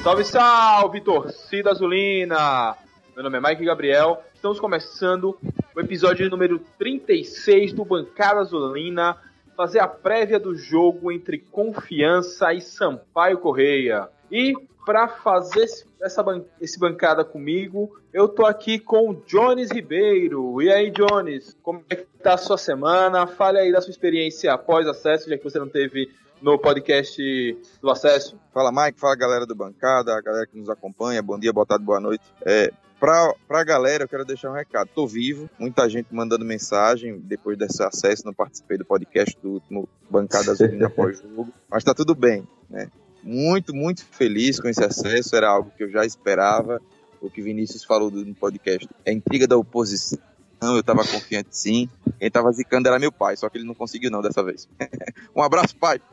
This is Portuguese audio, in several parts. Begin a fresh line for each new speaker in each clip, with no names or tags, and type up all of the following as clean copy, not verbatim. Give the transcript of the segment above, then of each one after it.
Salve, salve, torcida azulina! Meu nome é Mike Gabriel. Estamos começando o episódio número 36 do Bancada Azulina, fazer a prévia do jogo entre Confiança e Sampaio Corrêa. E para fazer esse bancada comigo, eu tô aqui com o Jones Ribeiro. E aí, Jones, como é que tá a sua semana? Fale aí da sua experiência após acesso, já que você não teve no podcast do acesso.
Fala, Mike, fala, galera do Bancada, a galera que nos acompanha, bom dia, boa tarde, boa noite. Pra galera, eu quero deixar um recado. Tô vivo, muita gente mandando mensagem. Depois desse acesso, não participei do podcast do último Bancada Azulina pós-jogo, mas tá tudo bem, né? Muito, muito feliz com esse acesso, era algo que eu já esperava. O que Vinícius falou no podcast é intriga da oposição, eu estava confiante sim. Quem estava zicando era meu pai, só que ele não conseguiu não dessa vez. Um abraço, pai!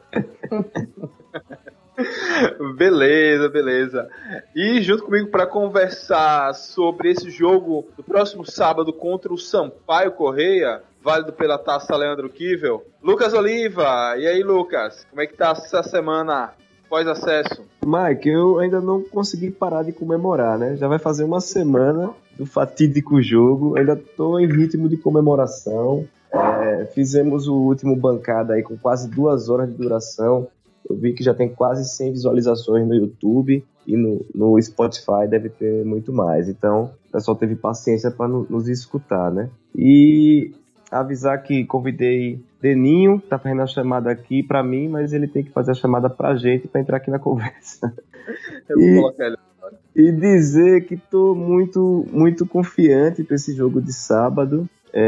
Beleza. E junto comigo para conversar sobre esse jogo do próximo sábado contra o Sampaio Corrêa, válido pela Taça Leandro Kivel, Lucas Oliva. E aí, Lucas, como é que tá essa semana pós-acesso?
Mike, eu ainda não consegui parar de comemorar, né? Já vai fazer uma semana do fatídico jogo, ainda tô em ritmo de comemoração. Fizemos o último bancada aí com quase 2 horas de duração. Eu vi que já tem quase 100 visualizações no YouTube e no Spotify deve ter muito mais. Então, o pessoal teve paciência para nos escutar, né? E avisar que convidei Deninho, tá fazendo a chamada aqui para mim, mas ele tem que fazer a chamada pra gente para entrar aqui na conversa.
Eu vou colocar ele agora.
E dizer que tô muito, muito confiante para esse jogo de sábado.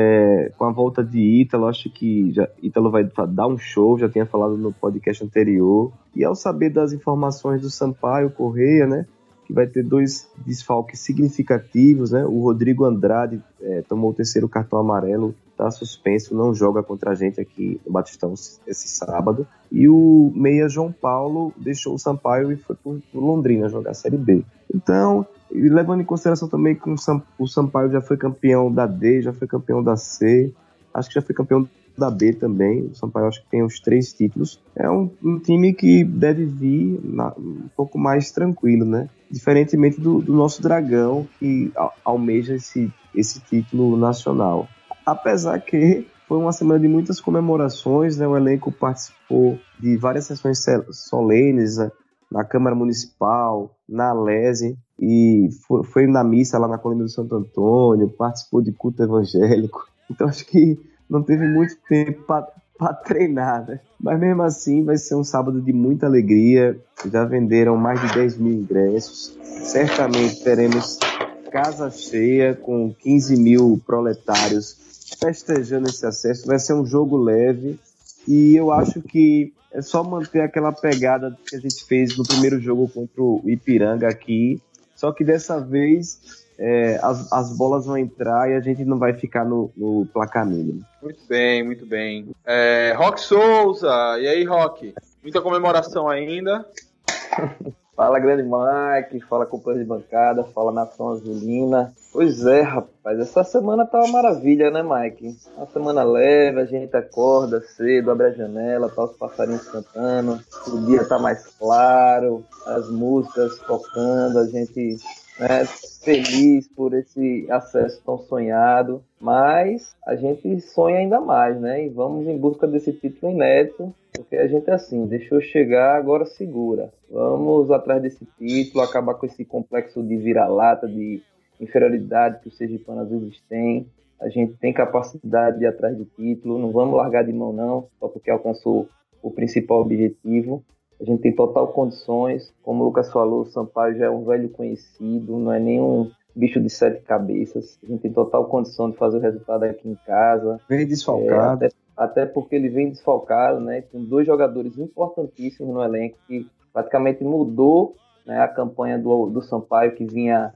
Com a volta de Ítalo, acho que Ítalo vai dar um show, já tinha falado no podcast anterior. E ao saber das informações do Sampaio Corrêa, né, que vai ter 2 desfalques significativos, né, o Rodrigo Andrade tomou o 3º cartão amarelo, está suspenso, não joga contra a gente aqui no Batistão esse sábado. E o meia João Paulo deixou o Sampaio e foi por Londrina jogar a Série B. Então, e levando em consideração também que o Sampaio já foi campeão da D, já foi campeão da C, acho que já foi campeão da B também. O Sampaio acho que tem os 3 títulos. É um time que deve vir um pouco mais tranquilo, né? Diferentemente do nosso Dragão, que almeja esse título nacional. Apesar que foi uma semana de muitas comemorações, né? O elenco participou de várias sessões solenes, né? Na Câmara Municipal, na Lese, e foi na missa lá na Colina do Santo Antônio, participou de culto evangélico. Então acho que não teve muito tempo para treinar, né? Mas mesmo assim vai ser um sábado de muita alegria. Já venderam mais de 10 mil ingressos. Certamente teremos casa cheia com 15 mil proletários festejando esse acesso. Vai ser um jogo leve e eu acho que é só manter aquela pegada que a gente fez no primeiro jogo contra o Ipiranga aqui, só que dessa vez as bolas vão entrar e a gente não vai ficar no placar mínimo.
Muito bem. Rock Souza, e aí, Rock? Muita comemoração ainda.
Fala, grande Mike, fala companheiro de bancada, fala Nação Azulina. Pois é, rapaz, essa semana tá uma maravilha, né, Mike? Uma semana leve, a gente acorda cedo, abre a janela, tá os passarinhos cantando, o dia tá mais claro, as músicas tocando, a gente feliz por esse acesso tão sonhado, mas a gente sonha ainda mais, né? E vamos em busca desse título inédito, porque a gente é assim, deixou chegar, agora segura. Vamos atrás desse título, acabar com esse complexo de vira-lata, de inferioridade que os sergipanos às vezes têm. A gente tem capacidade de ir atrás do título, não vamos largar de mão não, só porque alcançou o principal objetivo. A gente tem total condições, como o Lucas falou, o Sampaio já é um velho conhecido, não é nenhum bicho de 7 cabeças. A gente tem total condição de fazer o resultado aqui em casa.
Vem desfalcado.
Até porque ele vem desfalcado, né? Tem 2 jogadores importantíssimos no elenco que praticamente mudou, né, a campanha do Sampaio, que vinha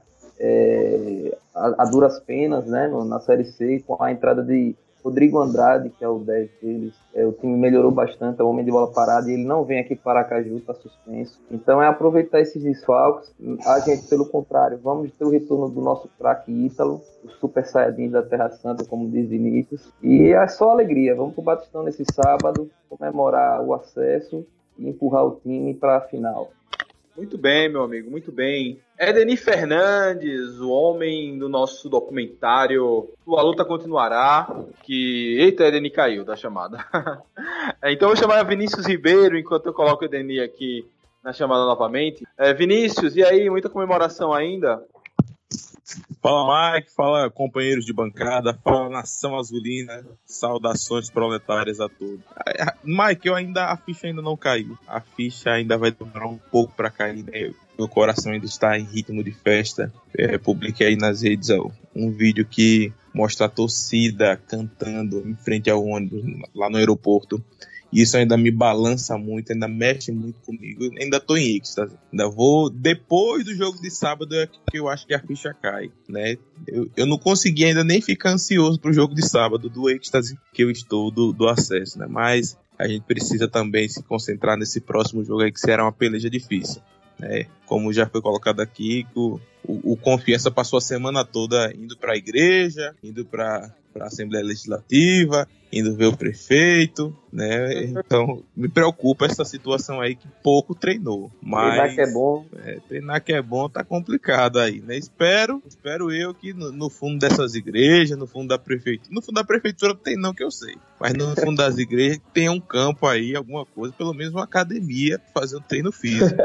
a duras penas, né, na Série C, com a entrada de Rodrigo Andrade, que é o 10 deles. O time melhorou bastante, é o homem de bola parada, e ele não vem aqui para Aracaju, está suspenso. Então é aproveitar esses desfalques. A gente, pelo contrário, vamos ter o retorno do nosso craque Ítalo, o Super Saiyajin da Terra Santa, como diz Vinícius. E é só alegria. Vamos para o Batistão nesse sábado, comemorar o acesso e empurrar o time para a final.
Muito bem, meu amigo, muito bem. Edeni Fernandes, o homem do nosso documentário A Luta Continuará, que... Eita, Edeni caiu da chamada. Então eu vou chamar Vinícius Ribeiro, enquanto eu coloco o Edeni aqui na chamada novamente. Vinícius, e aí, muita comemoração ainda?
Fala, Mike, fala, companheiros de bancada, fala, nação azulina, saudações proletárias a todos. Mike, a ficha ainda não caiu, a ficha ainda vai demorar um pouco para cair, né? Meu coração ainda está em ritmo de festa. Publiquei aí nas redes um vídeo que mostra a torcida cantando em frente ao ônibus lá no aeroporto. Isso ainda me balança muito, ainda mexe muito comigo. Ainda tô em êxtase. Ainda vou... Depois do jogo de sábado é que eu acho que a ficha cai, né? Eu não consegui ainda nem ficar ansioso pro jogo de sábado, do êxtase que eu estou do acesso, né? Mas a gente precisa também se concentrar nesse próximo jogo aí, que será uma peleja difícil, né? Como já foi colocado aqui, o Confiança passou a semana toda indo para a igreja, indo para a Assembleia Legislativa, indo ver o prefeito, né? Então me preocupa essa situação aí que pouco treinou. Mas
treinar que é bom.
Treinar que é bom tá complicado aí, né? Espero eu que no fundo dessas igrejas, no fundo da prefeitura não tem não, que eu sei, mas no fundo das igrejas tem um campo aí, alguma coisa, pelo menos uma academia pra fazer um treino físico.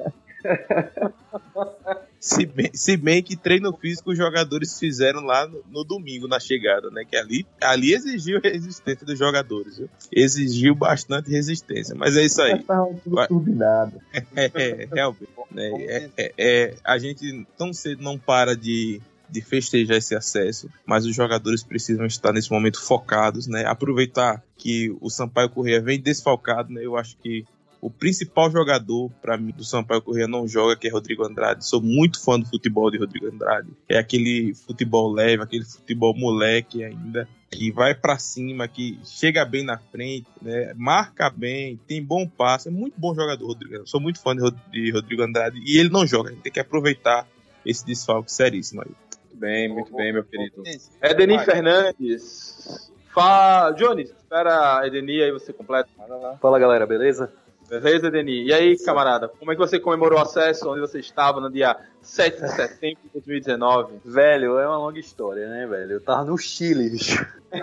Se bem que treino físico os jogadores fizeram lá no domingo, na chegada, né? Que ali exigiu resistência dos jogadores, viu? Exigiu bastante resistência, mas é isso aí.
Tudo turbinado.
Realmente. Né? A gente tão cedo não para de festejar esse acesso, mas os jogadores precisam estar nesse momento focados, né? Aproveitar que o Sampaio Corrêa vem desfalcado, né? Eu acho que o principal jogador, para mim, do Sampaio Corrêa não joga, que é Rodrigo Andrade. Sou muito fã do futebol de Rodrigo Andrade. É aquele futebol leve, aquele futebol moleque ainda, que vai para cima, que chega bem na frente, né? Marca bem, tem bom passe. É muito bom jogador, Rodrigo. Sou muito fã de Rodrigo Andrade. E ele não joga. A gente tem que aproveitar esse desfalque seríssimo aí.
Muito bem, meu querido. Edeni Fernandes. Jones, espera a Edeni, aí você completa.
Fala, galera, beleza?
Beleza, Edeni? E aí, camarada, como é que você comemorou o acesso, onde você estava no dia 7 de setembro de 2019?
Velho, é uma longa história, né, velho? Eu tava no Chile, bicho.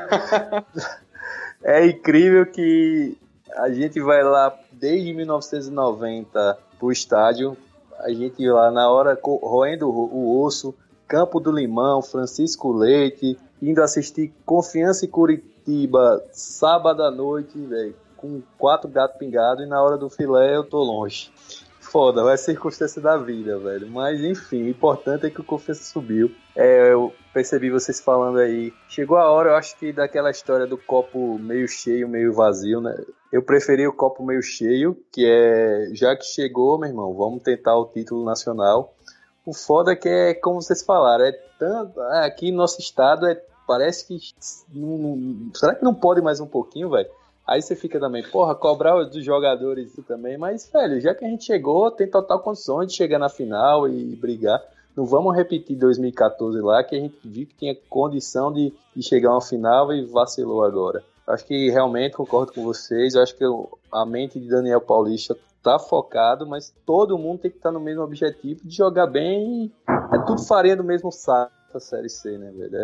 É incrível que a gente vai lá desde 1990 pro estádio, a gente ia lá na hora roendo o osso, Campo do Limão, Francisco Leite, indo assistir Confiança e Curitiba sábado à noite, velho, com 4 gatos pingados, e na hora do filé eu tô longe. Foda, vai ser circunstância da vida, velho. Mas enfim, o importante é que o Confiança subiu. Eu percebi vocês falando aí. Chegou a hora, eu acho que daquela história do copo meio cheio, meio vazio, né? Eu preferi o copo meio cheio, que é, já que chegou, meu irmão, vamos tentar o título nacional. O foda é que é, como vocês falaram, é tanto. Aqui no nosso estado, parece que. Será que não pode mais um pouquinho, velho? Aí você fica também, cobrar dos jogadores também, mas, velho, já que a gente chegou, tem total condições de chegar na final e brigar. Não vamos repetir 2014 lá, que a gente viu que tinha condição de chegar a uma final e vacilou agora. Acho que realmente concordo com vocês, acho que a mente de Daniel Paulista tá focado, mas todo mundo tem que estar no mesmo objetivo de jogar bem. É tudo farinha do mesmo saco da Série C, né, velho?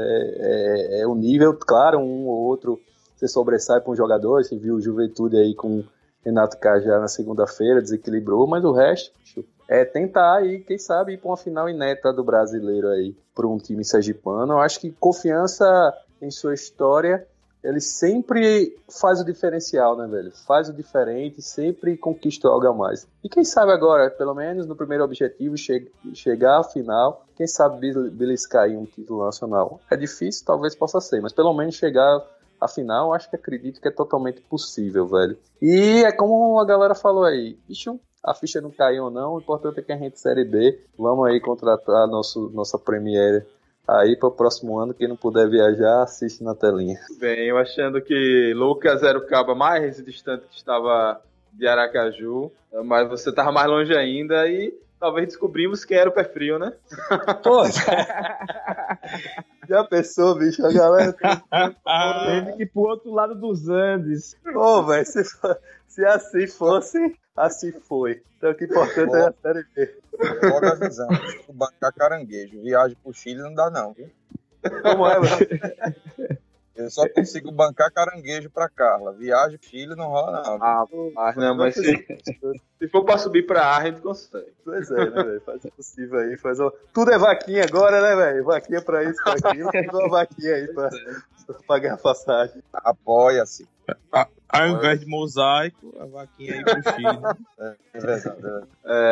É um nível, claro, um ou outro você sobressai para um jogador. Você viu o Juventude aí com Renato Cajá na segunda-feira, desequilibrou, mas o resto, é tentar aí, quem sabe, ir para uma final inédita do brasileiro aí, para um time sergipano. Eu acho que Confiança, em sua história, ele sempre faz o diferencial, né, velho? Faz o diferente, sempre conquista algo a mais. E quem sabe agora, pelo menos no primeiro objetivo, chegar à final, quem sabe beliscar aí um título nacional. É difícil, talvez possa ser, mas pelo menos chegar à final, acredito que é totalmente possível, velho. E é como a galera falou aí, bicho, a ficha não caiu ou não, o importante é que a gente Série B, vamos aí contratar nossa Premiere aí para o próximo ano. Quem não puder viajar, assiste na telinha.
Bem, eu achando que Lucas era o cabo mais distante que estava de Aracaju, mas você estava mais longe ainda e talvez descobrimos quem era o pé frio, né?
Pô, Já pensou, bicho? A galera
Teve que ir pro outro lado dos Andes.
Ô, velho, se assim fosse, assim foi. Então o que é importante é a Série B.
Logo avisando, se bancar caranguejo, viagem pro Chile não dá não, viu?
Como é, velho?
Eu só consigo bancar caranguejo pra Carla. Viagem pro Chile não rola não.
Não, mas se for pra subir pra ar, a gente consegue.
Pois é, né, velho? Faz o possível aí. Tudo é vaquinha agora, né, velho? Vaquinha pra isso, pra aquilo. Tudo uma vaquinha aí pra pagar a passagem.
Apoia-se.
Ao invés de mosaico, a vaquinha aí pro Chile.
É verdade.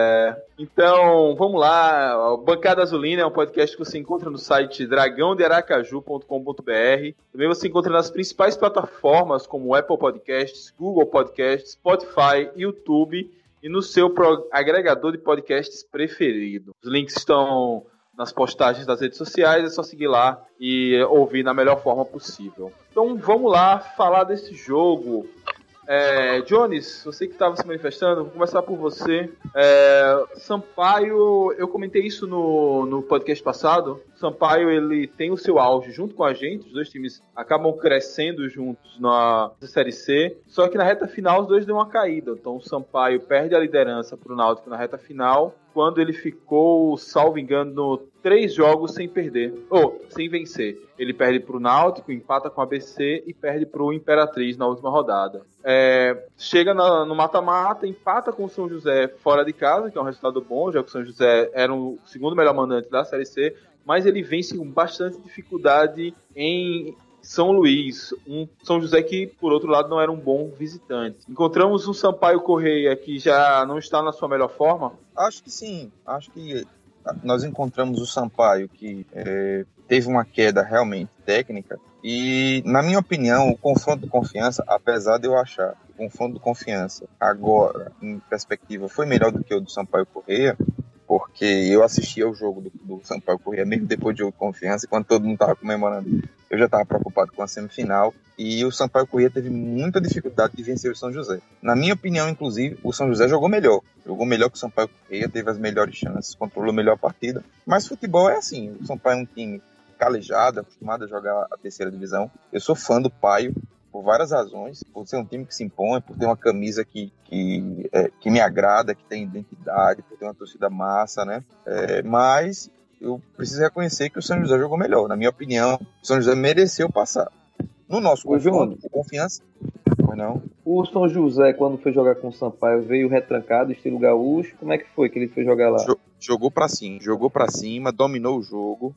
Então, vamos lá. O Bancada Azulina é um podcast que você encontra no site dragãodearacaju.com.br. Também você encontra nas principais plataformas como Apple Podcasts, Google Podcasts, Spotify, YouTube e no seu agregador de podcasts preferido. Os links estão nas postagens das redes sociais, é só seguir lá e ouvir na melhor forma possível. Então vamos lá falar desse jogo. Jones, você que estava se manifestando, vou começar por você. Sampaio, eu comentei isso no podcast passado. Sampaio, ele tem o seu auge junto com a gente, os dois times acabam crescendo juntos na Série C, só que na reta final os dois dão uma caída. Então o Sampaio perde a liderança para o Náutico na reta final, quando ele ficou, salvo engano, 3 jogos sem perder, sem vencer. Ele perde para o Náutico, empata com o ABC e perde para o Imperatriz na última rodada. Chega no mata-mata, empata com o São José fora de casa, que é um resultado bom, já que o São José era o segundo melhor mandante da Série C, mas ele vence com bastante dificuldade em São Luís, um São José que, por outro lado, não era um bom visitante. Encontramos um Sampaio Corrêa que já não está na sua melhor forma?
Acho que sim. Acho que nós encontramos o Sampaio que teve uma queda realmente técnica e, na minha opinião, o confronto de confiança, apesar de eu achar que o confronto de confiança agora, em perspectiva, foi melhor do que o do Sampaio Corrêa, porque eu assisti ao jogo do Sampaio Corrêa mesmo depois do jogo de confiança, e quando todo mundo estava comemorando, eu já estava preocupado com a semifinal, e o Sampaio Corrêa teve muita dificuldade de vencer o São José. Na minha opinião, inclusive, o São José jogou melhor que o Sampaio Corrêa, teve as melhores chances, controlou melhor a partida, mas futebol é assim, o Sampaio é um time calejado, acostumado a jogar a terceira divisão. Eu sou fã do Paio, por várias razões, por ser um time que se impõe, por ter uma camisa que me agrada, que tem identidade, por ter uma torcida massa, né? Mas eu preciso reconhecer que o São José jogou melhor. Na minha opinião, o São José mereceu passar. No nosso confronto, confiança, mas não.
O São José, quando foi jogar com o Sampaio, veio retrancado, estilo gaúcho. Como é que foi que ele foi jogar lá?
Jogou pra cima, dominou o jogo.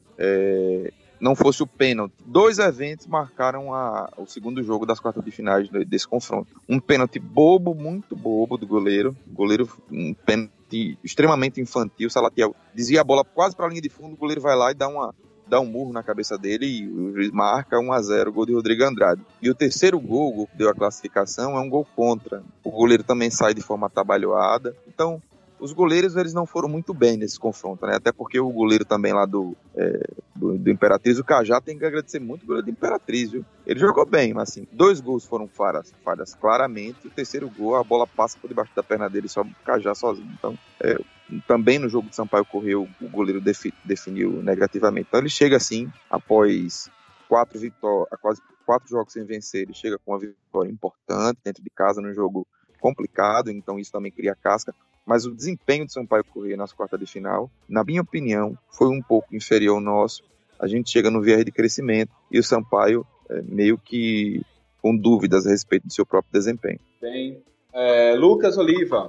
Não fosse o pênalti. 2 eventos marcaram o segundo jogo das quartas de finais desse confronto. Um pênalti bobo, muito bobo do goleiro. Um pênalti extremamente infantil. Salatiel desvia a bola quase para a linha de fundo. O goleiro vai lá e dá um murro na cabeça dele e o juiz marca 1-0, o gol de Rodrigo Andrade. E o terceiro gol que deu a classificação, é um gol contra. O goleiro também sai de forma atabalhoada. Então, os goleiros, eles não foram muito bem nesse confronto, né? Até porque o goleiro também lá do Imperatriz, o Cajá, tem que agradecer muito o goleiro do Imperatriz, viu? Ele jogou bem, mas assim, 2 gols foram falhas claramente, e o terceiro gol, a bola passa por debaixo da perna dele, só o Cajá sozinho. Então, também no jogo de Sampaio Corrêa, o goleiro definiu negativamente. Então ele chega assim, após 4 jogos sem vencer, ele chega com uma vitória importante dentro de casa, num jogo complicado, então isso também cria casca. Mas o desempenho do Sampaio Corrêa nas quartas de final, na minha opinião, foi um pouco inferior ao nosso. A gente chega no viés de crescimento e o Sampaio meio que com dúvidas a respeito do seu próprio desempenho.
Bem, Lucas Oliva,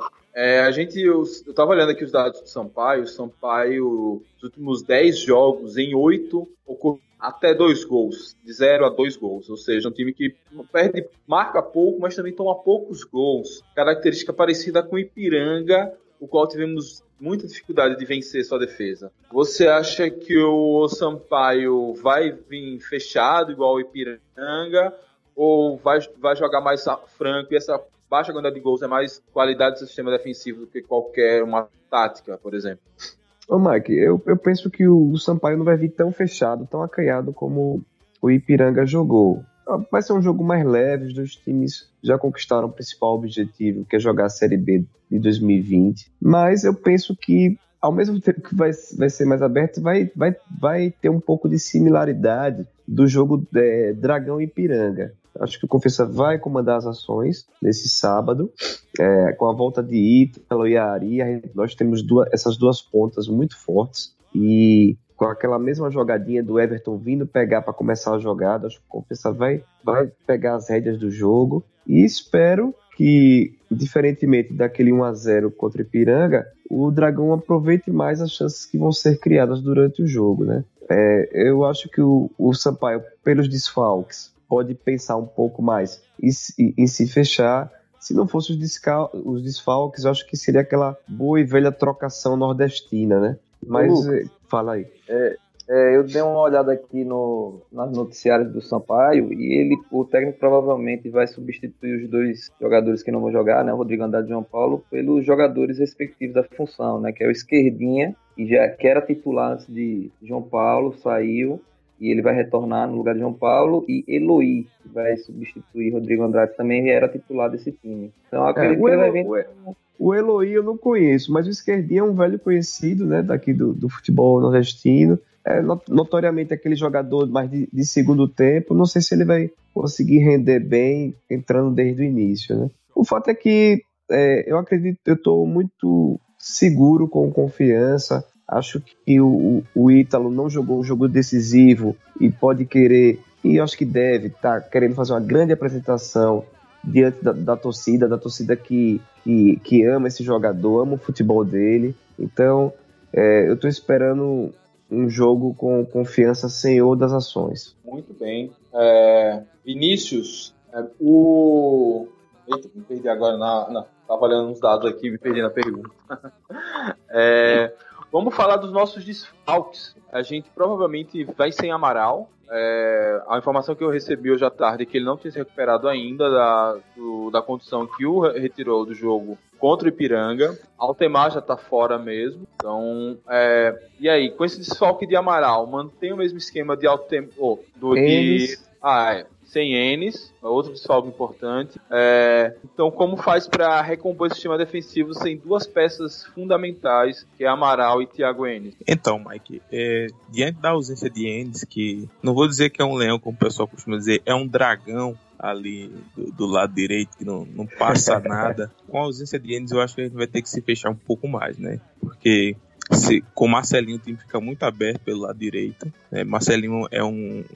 eu estava olhando aqui os dados do Sampaio. O Sampaio, nos últimos 10 jogos, em 8, ocorreu até 2 gols, de 0 a 2 gols, ou seja, um time que marca pouco, mas também toma poucos gols, característica parecida com o Ipiranga, o qual tivemos muita dificuldade de vencer sua defesa. Você acha que o Sampaio vai vir fechado igual o Ipiranga, ou vai jogar mais franco, e essa baixa quantidade de gols é mais qualidade do seu sistema defensivo do que qualquer uma tática, por exemplo?
Ô Mike, eu penso que o Sampaio não vai vir tão fechado, tão acanhado como o Ipiranga jogou. Vai ser um jogo mais leve, os dois times já conquistaram o principal objetivo, que é jogar a Série B de 2020. Mas eu penso que ao mesmo tempo que vai ser mais aberto, vai ter um pouco de similaridade do jogo Dragão e Ipiranga. Acho que o Confiança vai comandar as ações nesse sábado, com a volta de Ítalo e Ari. Nós temos essas duas pontas muito fortes e com aquela mesma jogadinha do Everton vindo pegar para começar a jogada, acho que o Confiança vai pegar as rédeas do jogo e espero que, diferentemente daquele 1-0 contra o Ipiranga, o Dragão aproveite mais as chances que vão ser criadas durante o jogo, né? Eu acho que o Sampaio, pelos desfalques, pode pensar um pouco mais em se fechar. Se não fosse os desfalques, eu acho que seria aquela boa e velha trocação nordestina, né? Mas fala aí.
Eu dei uma olhada aqui nas noticiários do Sampaio e o técnico provavelmente vai substituir os dois jogadores que não vão jogar, né, o Rodrigo Andrade e João Paulo, pelos jogadores respectivos da função, né, que é o Esquerdinha, que era titular antes de João Paulo, saiu e ele vai retornar no lugar de João Paulo, e Eloy vai substituir Rodrigo Andrade, também era titular desse time. Então acredito que ele vai vir...
O Eloy eu não conheço, mas o Esquerdinha é um velho conhecido, né, daqui do futebol nordestino. Notoriamente aquele jogador mais de segundo tempo. Não sei se ele vai conseguir render bem entrando desde o início, né? O fato é que eu acredito, eu estou muito seguro com Confiança. Acho que o Ítalo não jogou um jogo decisivo e pode querer, e acho que deve estar querendo fazer uma grande apresentação diante da torcida que ama esse jogador, ama o futebol dele. Então eu estou esperando um jogo com Confiança senhor das ações.
Muito bem. Vinícius, Eita, me perdi agora tava olhando uns dados aqui, me perdi na pergunta. Vamos falar dos nossos desfalques. A gente provavelmente vai sem Amaral. A informação que eu recebi hoje à tarde é que ele não tinha se recuperado ainda da condição que o retirou do jogo contra o Ipiranga. Altemar já tá fora mesmo. Então, e aí, com esse desfalque de Amaral, mantém o mesmo esquema de Altemar... sem Enes, outro desfalque importante. Então, como faz para recompor esse sistema defensivo sem duas peças fundamentais, que é Amaral e Thiago Enes?
Então, Mike, diante da ausência de Enes, que não vou dizer que é um leão, como o pessoal costuma dizer, é um dragão ali do lado direito, que não passa nada. Com a ausência de Enes, eu acho que a gente vai ter que se fechar um pouco mais, né? Porque com Marcelinho o time fica muito aberto pelo lado direito. Marcelinho é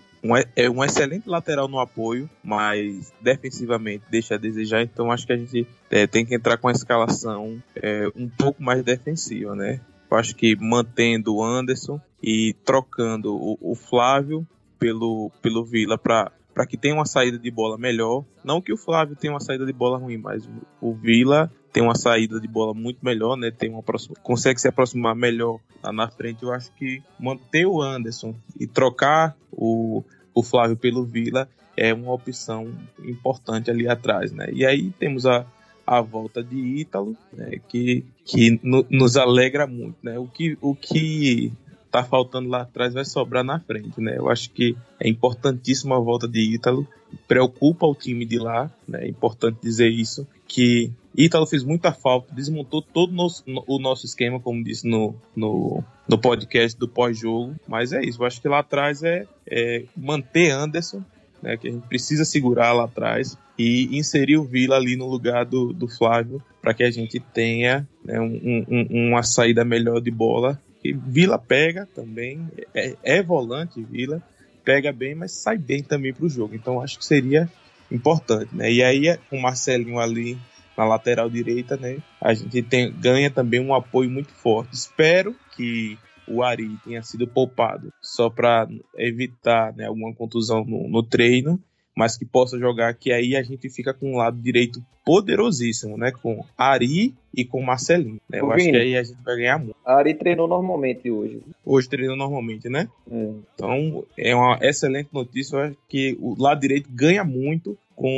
um excelente lateral no apoio, mas defensivamente deixa a desejar. Então acho que a gente tem que entrar com a escalação um pouco mais defensiva, né? Eu acho que mantendo o Anderson e trocando o Flávio pelo Vila para que tenha uma saída de bola melhor. Não que o Flávio tenha uma saída de bola ruim, mas o Vila tem uma saída de bola muito melhor, né? Consegue se aproximar melhor lá na frente. Eu acho que manter o Anderson e trocar o Flávio pelo Vila é uma opção importante ali atrás, né? E aí temos a volta de Ítalo, né? que nos alegra muito, né? O que tá faltando lá atrás vai sobrar na frente, né? Eu acho que é importantíssima a volta de Ítalo, preocupa o time de lá, né? É importante dizer isso, que Ítalo fez muita falta, desmontou todo o nosso esquema, como disse no podcast do pós-jogo, mas é isso, eu acho que lá atrás é manter Anderson, né? Que a gente precisa segurar lá atrás e inserir o Vila ali no lugar do Flávio, para que a gente tenha, né, uma saída melhor de bola. E Vila pega também, é volante, Vila pega bem, mas sai bem também para o jogo. Então acho que seria importante, né? E aí com o Marcelinho ali na lateral direita, né? A gente ganha também um apoio muito forte. Espero que o Ari tenha sido poupado só para evitar, né, alguma contusão no treino, mas que possa jogar, que aí a gente fica com um lado direito poderosíssimo, né? Com Ari e com Marcelinho, né? Eu acho que aí a gente vai ganhar muito.
Ari treinou normalmente hoje.
Hoje treinou normalmente, né? Então, é uma excelente notícia. Eu acho que o lado direito ganha muito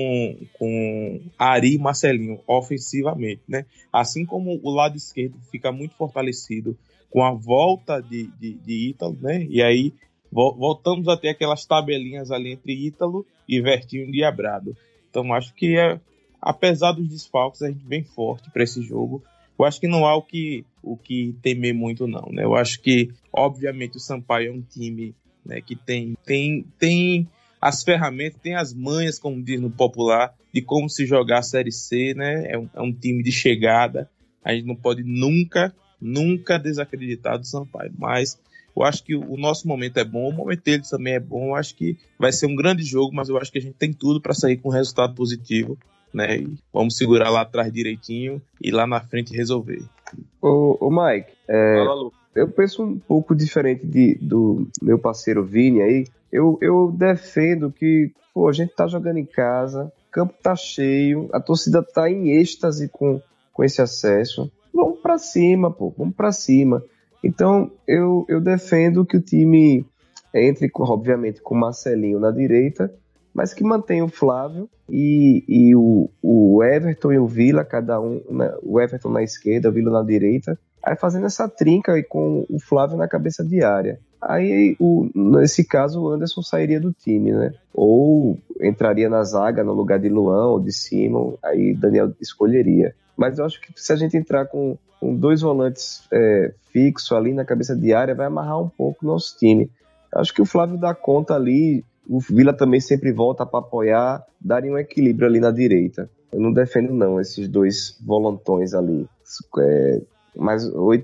com Ari e Marcelinho, ofensivamente, né? Assim como o lado esquerdo fica muito fortalecido com a volta de Ítalo, né? E aí voltamos a ter aquelas tabelinhas ali entre Ítalo e Vertinho e Diabrado. Então acho que apesar dos desfalques, a gente bem forte para esse jogo. eu acho que não há o que temer muito, não, né? Eu acho que, obviamente, o Sampaio é um time, né, que tem as ferramentas, tem as manhas, como diz no popular, de como se jogar a Série C, né? É um time de chegada. A gente não pode nunca desacreditar do Sampaio, mas eu acho que o nosso momento é bom, o momento deles também é bom. Eu acho que vai ser um grande jogo, mas eu acho que a gente tem tudo para sair com um resultado positivo, né? E vamos segurar lá atrás direitinho e lá na frente resolver.
Ô Mike,
Fala, Lu.
eu penso um pouco diferente do meu parceiro Vini aí. Eu defendo que, pô, a gente tá jogando em casa, o campo tá cheio, a torcida tá em êxtase com esse acesso. Vamos pra cima, pô, vamos pra cima. Então, eu defendo que o time entre, obviamente, com o Marcelinho na direita, mas que mantenha o Flávio e o Everton e o Vila, cada um, né, o Everton na esquerda, o Vila na direita, aí fazendo essa trinca e com o Flávio na cabeça de área. Aí, nesse caso, o Anderson sairia do time, né? Ou entraria na zaga no lugar de Luan ou de Simon, aí Daniel escolheria. Mas eu acho que se a gente entrar com dois volantes fixos ali na cabeça de área, vai amarrar um pouco o nosso time. Eu acho que o Flávio dá conta ali, o Vila também sempre volta para apoiar, daria um equilíbrio ali na direita. Eu não defendo não esses dois volantões ali. Mas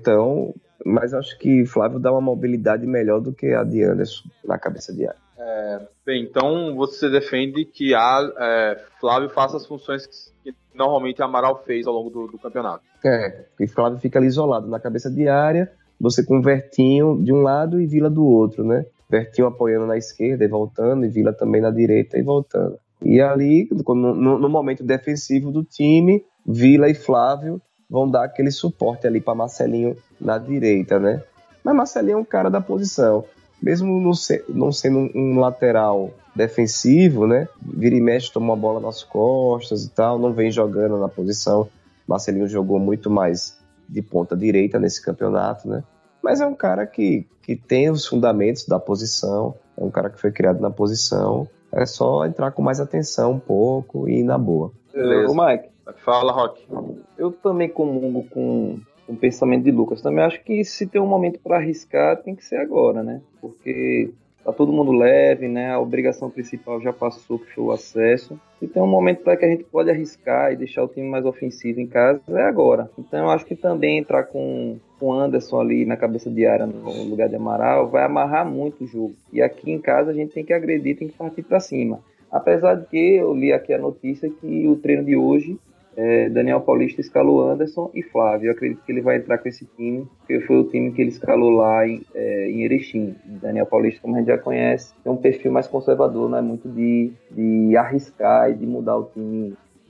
eu acho que o Flávio dá uma mobilidade melhor do que a de Anderson na cabeça de área.
Bem, então você defende que Flávio faça as funções que normalmente Amaral fez ao longo do campeonato.
E Flávio fica ali isolado na cabeça de área, você com Vertinho de um lado e Vila do outro, né? Vertinho apoiando na esquerda e voltando, e Vila também na direita e voltando. E ali, no momento defensivo do time, Vila e Flávio vão dar aquele suporte ali para Marcelinho na direita, né? Mas Marcelinho é um cara da posição. Mesmo não sendo um lateral defensivo, né? Vira e mexe, toma uma bola nas costas e tal, não vem jogando na posição. Marcelinho jogou muito mais de ponta direita nesse campeonato, né? Mas é um cara que tem os fundamentos da posição, é um cara que foi criado na posição, é só entrar com mais atenção um pouco e ir na boa.
Beleza.
Ô Mike,
Fala, Roque.
eu também comungo com o pensamento de Lucas. Também acho que se tem um momento para arriscar, tem que ser agora, né? Porque tá todo mundo leve, né? A obrigação principal já passou, que foi o acesso. Se tem um momento para que a gente pode arriscar e deixar o time mais ofensivo em casa, é agora. Então eu acho que também entrar com o Anderson ali na cabeça de área no lugar de Amaral vai amarrar muito o jogo. E aqui em casa a gente tem que agredir, tem que partir para cima. Apesar de que eu li aqui a notícia que o treino de hoje, Daniel Paulista escalou Anderson e Flávio. Eu acredito que ele vai entrar com esse time, porque foi o time que ele escalou lá em Erechim. Daniel Paulista, como a gente já conhece, tem um perfil mais conservador, não é muito de arriscar e de mudar o time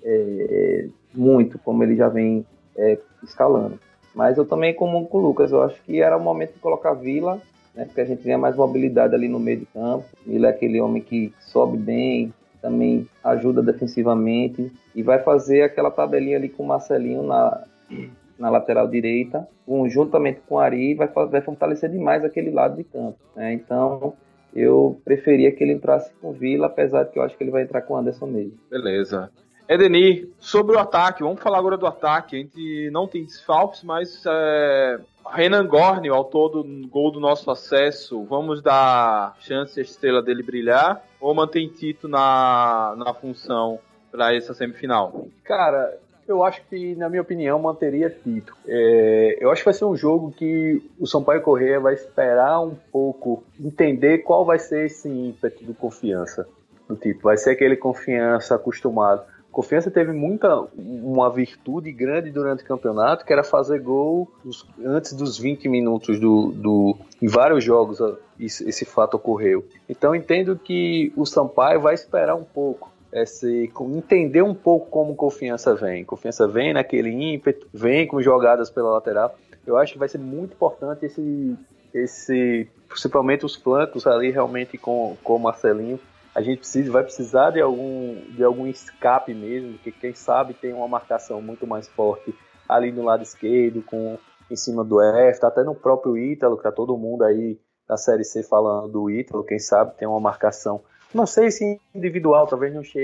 muito, como ele já vem escalando. Mas eu também comungo com o Lucas, eu acho que era o momento de colocar Vila, né, porque a gente ganha mais mobilidade ali no meio de campo. Vila é aquele homem que sobe bem, também ajuda defensivamente e vai fazer aquela tabelinha ali com o Marcelinho na lateral direita, juntamente com o Ari, vai fortalecer demais aquele lado de campo, né? Então eu preferia que ele entrasse com o Vila, apesar de que eu acho que ele vai entrar com o Anderson mesmo.
Beleza. Edenir, sobre o ataque, vamos falar agora do ataque. A gente não tem desfalques, mas Renan Gorni, o autor do gol do nosso acesso, vamos dar chance à estrela dele brilhar ou mantém Tito na função para essa semifinal?
Cara, eu acho que, na minha opinião, manteria Tito. Eu acho que vai ser um jogo que o Sampaio Corrêa vai esperar um pouco, entender qual vai ser esse ímpeto do Confiança do Tito. Vai ser aquele Confiança acostumado. Confiança teve uma virtude grande durante o campeonato, que era fazer gol antes dos 20 minutos em vários jogos esse fato ocorreu. Então entendo que o Sampaio vai esperar um pouco, entender um pouco como Confiança vem. Confiança vem naquele ímpeto, vem com jogadas pela lateral. Eu acho que vai ser muito importante principalmente os flancos ali realmente com o Marcelinho. A gente vai precisar de algum escape mesmo, que quem sabe tem uma marcação muito mais forte ali no lado esquerdo, em cima do Everton, até no próprio Ítalo, que tá todo mundo aí na Série C falando do Ítalo, quem sabe tem uma marcação, não sei se individual, talvez não chega,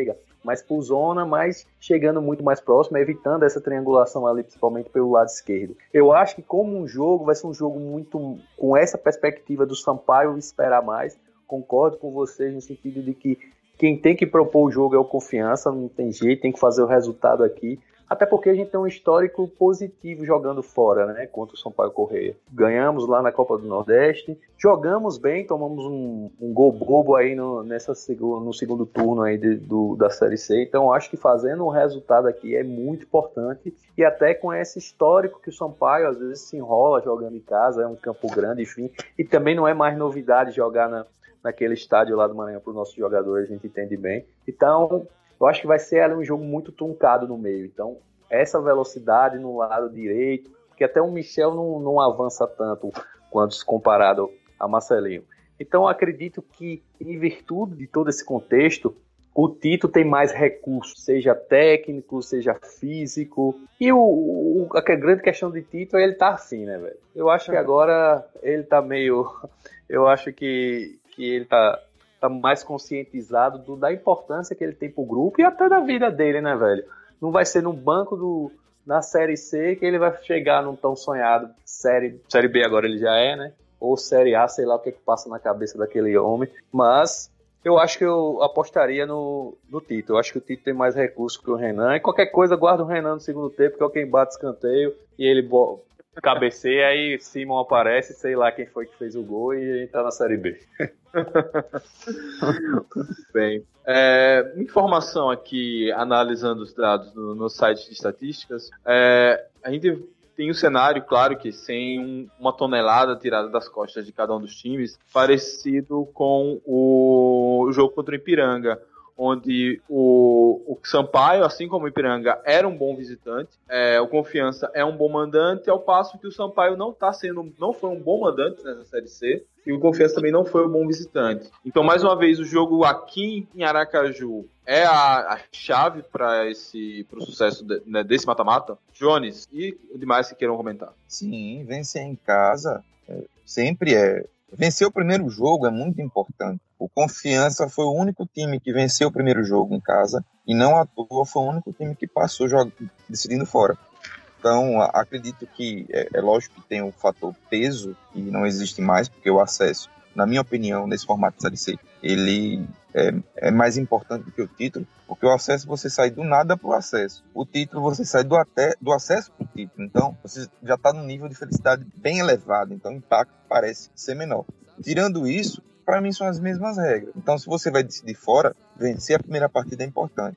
mais por zona, mas chegando muito mais próximo, evitando essa triangulação ali, principalmente pelo lado esquerdo. Eu acho que como um jogo, vai ser um jogo muito com essa perspectiva do Sampaio esperar mais. Concordo com vocês no sentido de que quem tem que propor o jogo é o Confiança, não tem jeito, tem que fazer o resultado aqui. Até porque a gente tem um histórico positivo jogando fora, né? Contra o Sampaio Corrêa. Ganhamos lá na Copa do Nordeste, jogamos bem, tomamos um gol bobo aí no segundo turno aí da Série C. Então acho que fazendo um resultado aqui é muito importante. E até com esse histórico que o Sampaio às vezes se enrola jogando em casa, é um campo grande, enfim. E também não é mais novidade jogar naquele estádio lá do Maranhão para os nossos jogadores, a gente entende bem. Então, eu acho que vai ser ali um jogo muito truncado no meio. Então, essa velocidade no lado direito, porque até o Michel não avança tanto quanto comparado a Marcelinho. Então, eu acredito que, em virtude de todo esse contexto, o Tito tem mais recursos, seja técnico, seja físico. E a grande questão de Tito é ele tá afim, né, velho? Eu acho que agora ele tá meio... Eu acho que ele tá mais conscientizado da importância que ele tem pro grupo e até da vida dele, né, velho? Não vai ser no banco na Série C que ele vai chegar num tão sonhado Série B agora ele já é, né? Ou Série A, sei lá o que passa na cabeça daquele homem. Mas eu acho que eu apostaria no Tito. Eu acho que o Tito tem mais recursos que o Renan. E qualquer coisa, guarda o Renan no segundo tempo, que é quem bate escanteio e ele cabeceia, aí Simon aparece, sei lá quem foi que fez o gol e a gente tá na Série B.
Bem, informação aqui, analisando os dados no site de estatísticas, a gente tem um cenário, claro que sem uma tonelada tirada das costas de cada um dos times, parecido com o jogo contra o Ipiranga, onde o Sampaio, assim como o Ipiranga, era um bom visitante, o Confiança é um bom mandante, ao passo que o Sampaio não foi um bom mandante nessa Série C, e o Confiança também não foi um bom visitante. Então, mais uma vez, o jogo aqui em Aracaju é a chave para o sucesso desse mata-mata. Jones e o demais que queiram comentar.
Sim, vencer em casa sempre é. Vencer o primeiro jogo é muito importante. O Confiança foi o único time que venceu o primeiro jogo em casa e não à toa foi o único time que passou decidindo fora. Então, acredito que é lógico que tem o fator peso e não existe mais, porque o acesso, na minha opinião, nesse formato de Série C, ele é mais importante do que o título, porque o acesso você sai do nada para o acesso. O título você sai do acesso para o título. Então, você já está num nível de felicidade bem elevado, então o impacto parece ser menor. Tirando isso, para mim são as mesmas regras. Então, se você vai decidir fora, vencer a primeira partida é importante.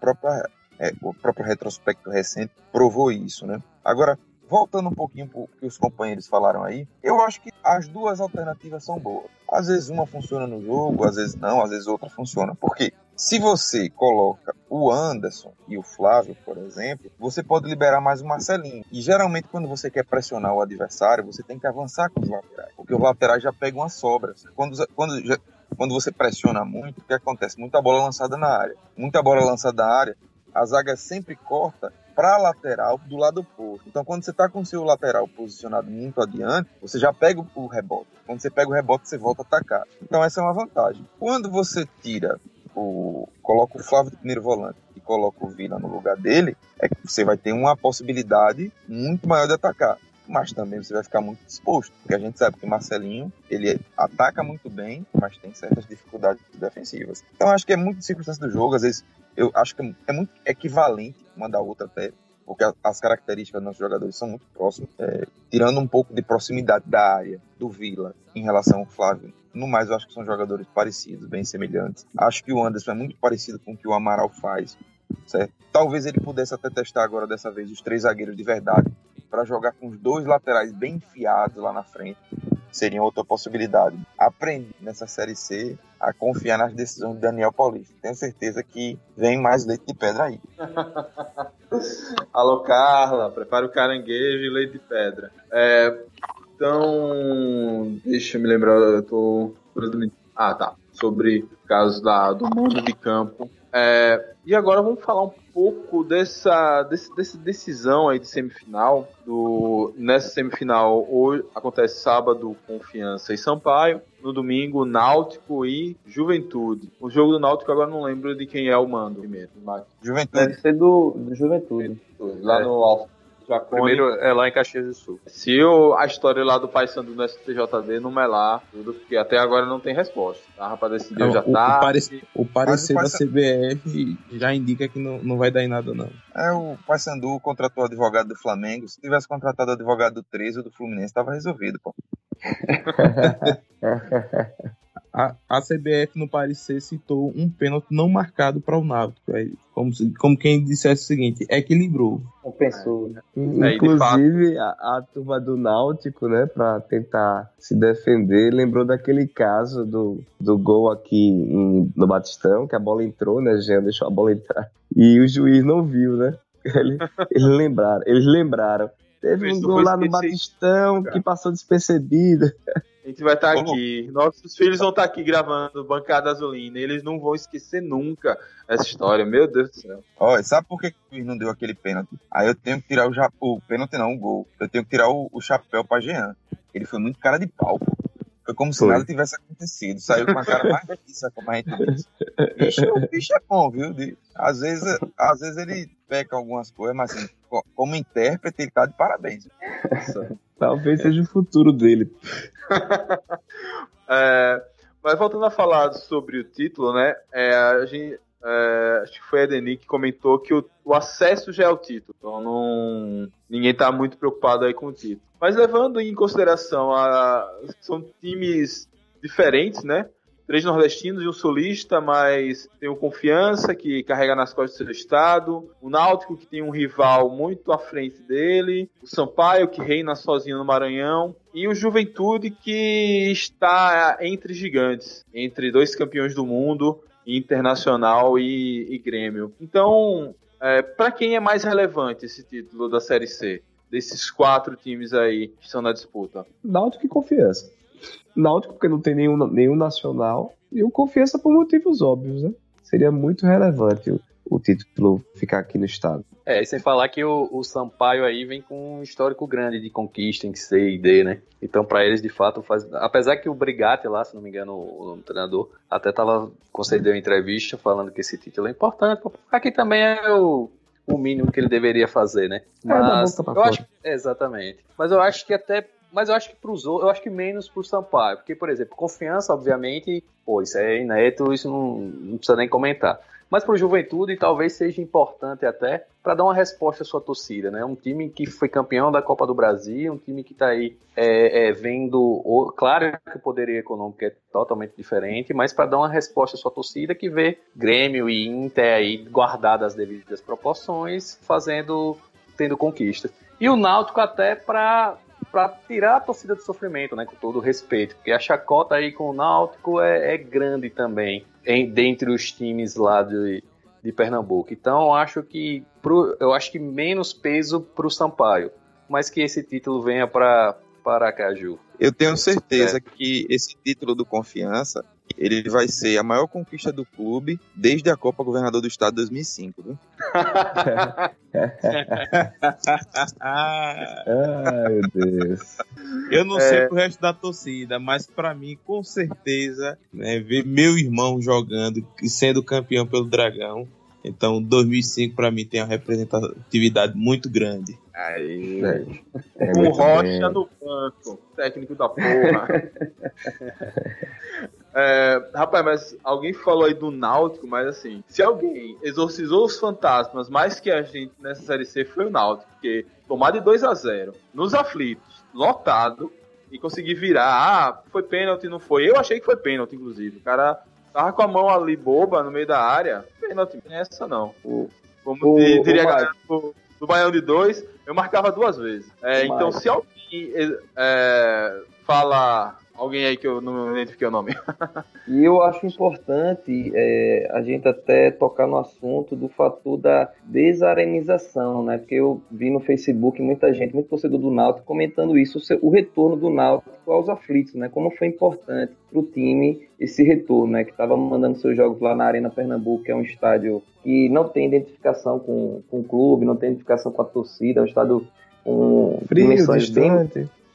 O próprio retrospecto recente provou isso, né? Agora, voltando um pouquinho para o que os companheiros falaram aí, eu acho que as duas alternativas são boas. Às vezes uma funciona no jogo, às vezes não, às vezes outra funciona. Por quê? Se você coloca o Anderson e o Flávio, por exemplo, você pode liberar mais o Marcelinho. E geralmente quando você quer pressionar o adversário, você tem que avançar com os laterais, porque os laterais já pegam as sobras. Quando você pressiona muito, o que acontece? Muita bola lançada na área. Muita bola lançada na área, a zaga sempre corta para a lateral do lado oposto. Então, quando você está com o seu lateral posicionado muito adiante, você já pega o rebote. Quando você pega o rebote, você volta a atacar. Então, essa é uma vantagem. Quando você coloca o Flávio de primeiro volante e coloca o Vila no lugar dele, você vai ter uma possibilidade muito maior de atacar. Mas também você vai ficar muito disposto, porque a gente sabe que o Marcelinho, ele ataca muito bem, mas tem certas dificuldades defensivas. Então, acho que é muito circunstância do jogo. Às vezes, eu acho que é muito equivalente uma da outra até, porque as características dos nossos jogadores são muito próximas, tirando um pouco de proximidade da área do Vila em relação ao Flávio. No mais, eu acho que são jogadores parecidos, bem semelhantes. Acho que o Anderson é muito parecido com o que o Amaral faz, certo? Talvez ele pudesse até testar agora, dessa vez, os 3 zagueiros de verdade, para jogar com os 2 laterais bem enfiados lá na frente. Seria outra possibilidade. Aprendi nessa Série C a confiar nas decisões de Daniel Paulista. Tenho certeza que vem mais leite de pedra aí.
Alô, Carla, prepara o caranguejo e leite de pedra. Então, deixa eu me lembrar, eu tô... tá. Sobre o caso do mando de campo. E agora vamos falar um pouco dessa decisão aí de semifinal. Nessa semifinal, hoje acontece sábado, Confiança e Sampaio. no domingo, Náutico e Juventude. O jogo do Náutico agora não lembro de quem é o mando primeiro.
Juventude.
Deve ser do Juventude.
Lá no Alfa.
Primeiro é lá em Caxias do Sul.
Se a história lá do Paysandu no STJD não melar tudo, porque até agora não tem resposta. Tá? Pra decidir já tá.
O parecer da CBF já indica que não vai dar em nada, não.
O Paysandu contratou o advogado do Flamengo. Se tivesse contratado o advogado do 13 ou do Fluminense, tava resolvido, pô.
A CBF, no parecer, citou um pênalti não marcado para o Náutico. Como quem dissesse o seguinte, equilibrou.
Compensou.
Inclusive, a turma do Náutico, né, para tentar se defender, lembrou daquele caso do gol aqui no Batistão, que a bola entrou, né, Jean deixou a bola entrar, e o juiz não viu, né? Eles lembraram. Teve um gol lá no Batistão que passou despercebido.
A gente vai estar aqui. Nossos filhos vão estar aqui gravando Bancada Azulina. Eles não vão esquecer nunca essa história. Meu Deus do céu.
Olha, sabe por que o juiz não deu aquele pênalti? Aí eu tenho que tirar o pênalti não, o gol. Eu tenho que tirar o chapéu pra Jean. Ele foi muito cara de pau, pô. Foi como se nada tivesse acontecido. Saiu com uma cara mais difícil, como a gente disse. O bicho é bom, viu? Às vezes ele peca algumas coisas, mas assim, como intérprete, ele tá de parabéns.
Talvez seja o futuro dele.
Mas voltando a falar sobre o título, né? Acho que foi a Edeni que comentou que o acesso já é o título. Então ninguém tá muito preocupado aí com o título. Mas levando em consideração são times diferentes, né? 3 nordestinos e um sulista, mas tem o Confiança, que carrega nas costas do seu estado, o Náutico, que tem um rival muito à frente dele, o Sampaio, que reina sozinho no Maranhão, e o Juventude, que está entre gigantes, entre 2 campeões do mundo, Internacional e Grêmio. Então, para quem é mais relevante esse título da Série C? Desses 4 times aí que estão na disputa?
Náutico e Confiança. Náutico porque não tem nenhum nacional, e o Confiança por motivos óbvios, né? Seria muito relevante o título ficar aqui no estado.
E sem falar que o Sampaio aí vem com um histórico grande de conquista em C e D, né? Então pra eles de fato faz... Apesar que o Brigatti lá, se não me engano, o treinador até concedeu uma entrevista falando que esse título é importante, aqui também é o mínimo que ele deveria fazer, né? Mas eu acho, exatamente. Mas eu acho que pros outros, eu acho que menos pro Sampaio, porque, por exemplo, Confiança, obviamente, isso é inédito, isso não precisa nem comentar. Mas pro Juventude talvez seja importante até para dar uma resposta à sua torcida, né? Um time que foi campeão da Copa do Brasil, um time que está aí vendo... Claro que o poder econômico é totalmente diferente, mas para dar uma resposta à sua torcida que vê Grêmio e Inter aí guardadas as devidas proporções, tendo conquistas. E o Náutico até para tirar a torcida do sofrimento, né, com todo o respeito, porque a chacota aí com o Náutico é grande também, dentre os times lá de Pernambuco. Então eu acho que menos peso pro Sampaio, mas que esse título venha para Aracaju.
Eu tenho certeza que esse título do Confiança, ele vai ser a maior conquista do clube desde a Copa Governador do Estado 2005, viu?
Ai, meu Deus.
Eu não sei pro resto da torcida, mas pra mim, com certeza, né, ver meu irmão jogando e sendo campeão pelo Dragão. Então, 2005 pra mim tem uma representatividade muito grande.
Aí, velho. Com Rocha no banco, técnico da porra. Rapaz, mas alguém falou aí do Náutico, mas assim, se alguém exorcizou os fantasmas mais que a gente nessa Série C foi o Náutico, porque tomar de 2-0 nos aflitos, lotado, e conseguir virar, foi pênalti, não foi? Eu achei que foi pênalti, inclusive. O cara tava com a mão ali boba no meio da área, pênalti, essa não. Como diria a galera do Baião de 2, eu marcava 2 vezes. Então, se alguém fala... Alguém aí que eu não identifiquei o nome.
E eu acho importante a gente até tocar no assunto do fator da desarenização, né? Porque eu vi no Facebook muito torcedor do Náutico comentando isso, o retorno do Náutico aos aflitos, né? Como foi importante para o time esse retorno, né? Que estava mandando seus jogos lá na Arena Pernambuco, que é um estádio que não tem identificação com o clube, não tem identificação com a torcida, é um estádio com
frio,
dimensões
distante.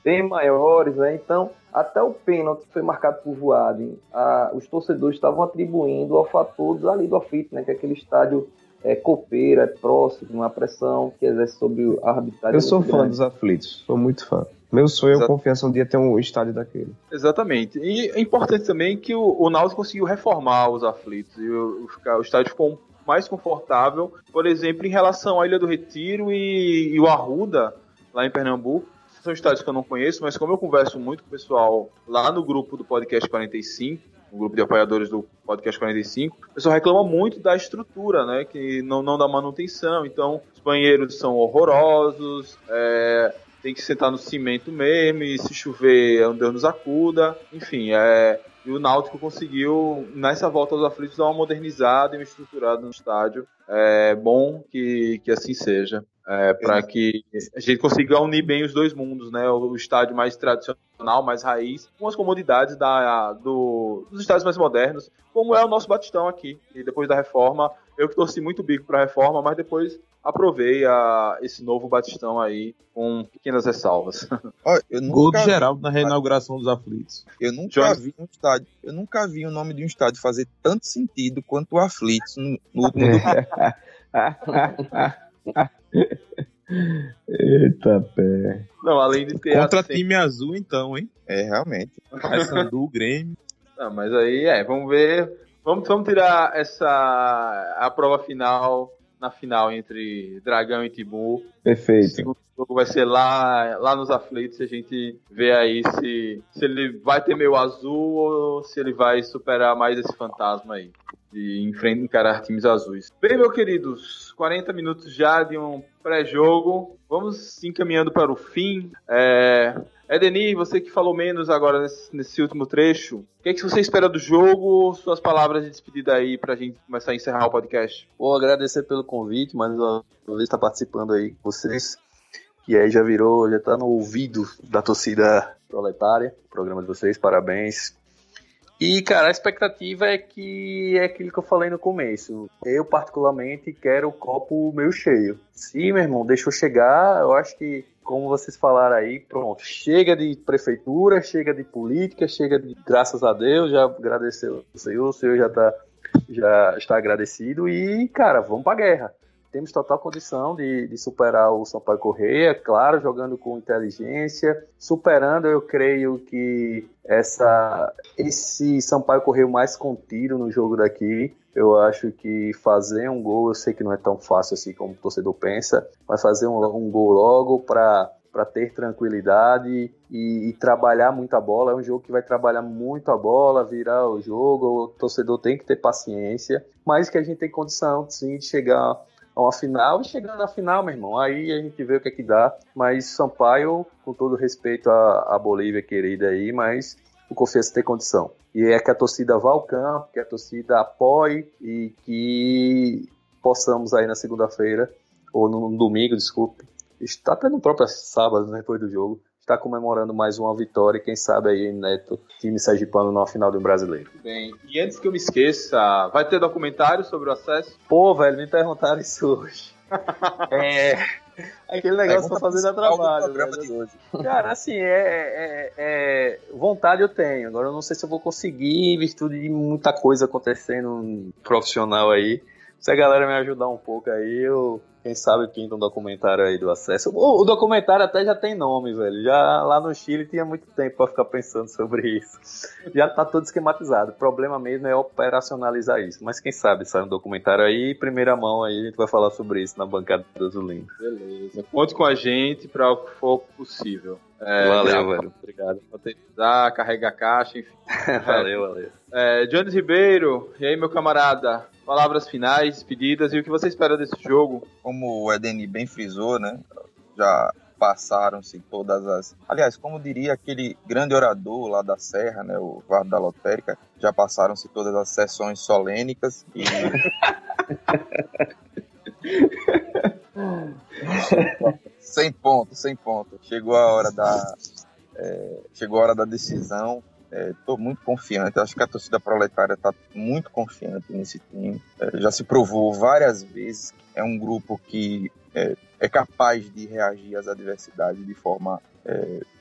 bem maiores, né? Então, até o pênalti que foi marcado por Voaden, os torcedores estavam atribuindo ao fator ali do aflito, né? Que é aquele estádio copeiro, próximo, uma pressão que exerce sobre a arbitragem.
Eu sou fã dos aflitos, sou muito fã. Meu sonho é confiança um dia ter um estádio daquele.
Exatamente. E é importante também que o Náutico conseguiu reformar os aflitos e o estádio ficou mais confortável, por exemplo, em relação à Ilha do Retiro e o Arruda, lá em Pernambuco. São estádios que eu não conheço, mas como eu converso muito com o pessoal lá no grupo do Podcast 45, o grupo de apoiadores do Podcast 45, o pessoal reclama muito da estrutura, né, que não dá manutenção, então os banheiros são horrorosos, tem que sentar no cimento mesmo, e se chover, Deus nos acuda, enfim, e o Náutico conseguiu, nessa volta aos aflitos, dar uma modernizada e uma estruturada no estádio. É bom que assim seja, para que a gente consiga unir bem os dois mundos, né? O estádio mais tradicional, mais raiz, com as comodidades dos estádios mais modernos, como é o nosso Batistão aqui. E depois da reforma, eu que torci muito bico para a reforma, mas depois aprovei esse novo Batistão aí com pequenas ressalvas.
Olha, Gol de Geraldo na reinauguração dos aflitos.
Eu nunca vi o nome de um estádio fazer tanto sentido quanto o Aflitos no último
Eita pé.
Não, além de ter
contra time azul, então, hein?
Realmente.
Sandu, Grêmio.
Não, mas aí, vamos ver. Vamos tirar a prova final, na final entre Dragão e Timbu.
Perfeito.
O segundo jogo vai ser lá nos aflitos, e a gente vê aí se ele vai ter meio azul ou se ele vai superar mais esse fantasma aí de encarar times azuis. Bem, meus queridos, 40 minutos já de um pré-jogo. Vamos encaminhando para o fim. Edenir, você que falou menos agora nesse último trecho, o que você espera do jogo? Suas palavras de despedida aí pra gente começar a encerrar o podcast.
Vou agradecer pelo convite, mais uma vez estar participando aí com vocês, que aí já tá no ouvido da torcida proletária, o programa de vocês, parabéns. E, cara, a expectativa é aquilo que eu falei no começo. Eu, particularmente, quero o copo meio cheio. Se, meu irmão, deixou chegar, eu acho que, como vocês falaram aí, pronto, chega de prefeitura, chega de política, chega de, graças a Deus, já agradeceu o senhor já está agradecido e, cara, vamos pra guerra. Temos total condição de superar o Sampaio Corrêa, claro, jogando com inteligência, superando, eu creio que esse Sampaio Corrêa mais contido no jogo daqui. Eu acho que fazer um gol, eu sei que não é tão fácil assim como o torcedor pensa, mas fazer um gol logo para ter tranquilidade e trabalhar muito a bola. É um jogo que vai trabalhar muito a bola, virar o jogo, o torcedor tem que ter paciência, mas que a gente tem condição, sim, de chegar a uma final, e chegando na final, meu irmão, aí a gente vê o que é que dá. Mas Sampaio, com todo respeito à Bolívia querida aí, mas o Confiança tem condição. E é que a torcida vá ao campo, que a torcida apoie e que possamos aí na segunda-feira, ou no domingo, desculpe, está até no próprio sábado, né, depois do jogo, está comemorando mais uma vitória e quem sabe aí, Neto, time sergipano na final do Brasileiro.
Bem, e antes que eu me esqueça, vai ter documentário sobre o acesso?
Pô, velho, me perguntaram isso hoje. Aquele negócio pra fazer dar trabalho.
De hoje.
Cara, assim, vontade eu tenho. Agora eu não sei se eu vou conseguir, em virtude de muita coisa acontecendo profissional aí. Se a galera me ajudar um pouco aí, quem sabe pinta um documentário aí do acesso. O documentário até já tem nome, velho. Já lá no Chile tinha muito tempo pra ficar pensando sobre isso. Já tá tudo esquematizado. O problema mesmo é operacionalizar isso. Mas quem sabe sai um documentário aí, primeira mão aí, a gente vai falar sobre isso na bancada do Azulino.
Beleza. Conte com a gente para o que for possível.
Valeu, velho.
Obrigado. Potenizar, carregar a caixa, enfim.
Valeu.
Jones Ribeiro, e aí, meu camarada? Palavras finais, despedidas, e o que você espera desse jogo?
Como o Edenir bem frisou, né? Já passaram-se todas as... Aliás, como diria aquele grande orador lá da Serra, né? O Guarda da Lotérica, já passaram-se todas as sessões solênicas e... Sem ponto. Chegou a hora da decisão. Estou muito confiante. Acho que a torcida proletária está muito confiante nesse time. Já se provou várias vezes. É um grupo que é capaz de reagir às adversidades de forma